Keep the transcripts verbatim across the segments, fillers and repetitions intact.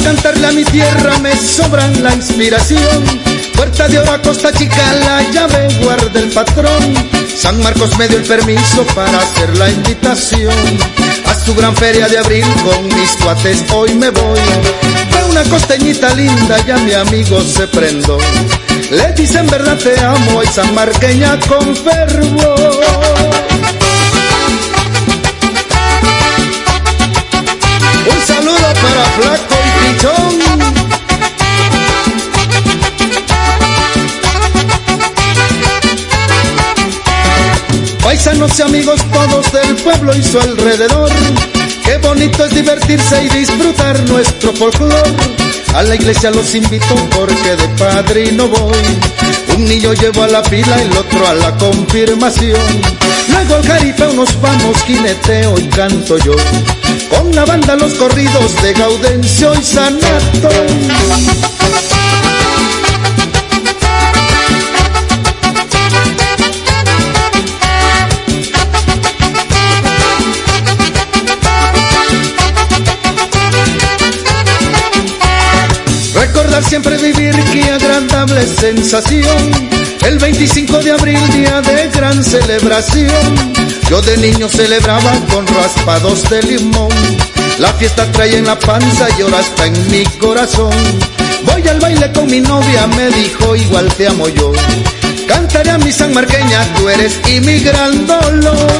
cantarle a mi tierra me sobran la inspiración. Puerta de Oro a Costa Chica, la llave guarda el patrón. San Marcos me dio el permiso para hacer la invitación a su gran feria de abril, con mis cuates hoy me voy. De una costeñita linda ya mi amigo se prendó. Le dicen verdad te amo y sanmarqueña con fervor. Un saludo para Flaco y Pichón. Paisanos y amigos todos del pueblo y su alrededor, qué bonito es divertirse y disfrutar nuestro folclor. A la iglesia los invito porque de padrino voy. Un niño llevo a la pila y el otro a la confirmación. Luego al jaripeo nos vamos, jineteo y canto yo, con la banda los corridos de Gaudencio y Sanato. Recordar siempre vivir, qué agradable sensación. El veinticinco de abril, día de gran celebración. Yo de niño celebraba con raspados de limón. La fiesta trae en la panza y ahora está en mi corazón. Voy al baile con mi novia, me dijo igual te amo yo. Cantaré a mi sanmarqueña, tú eres y mi gran dolor.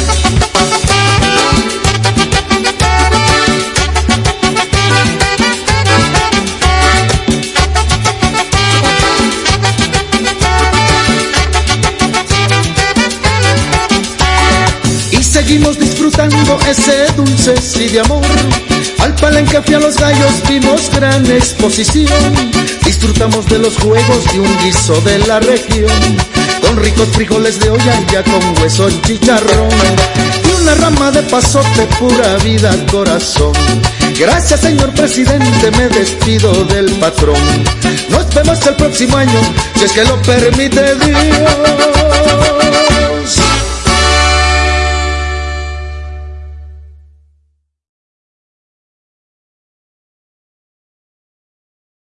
Seguimos disfrutando ese dulce sí de amor. Al palenque fui a Los Gallos, vimos gran exposición. Disfrutamos de los juegos de un guiso de la región, con ricos frijoles de olla ya con hueso chicharrón, y una rama de pasote, pura vida corazón. Gracias señor presidente, me despido del patrón. Nos vemos el próximo año, si es que lo permite Dios.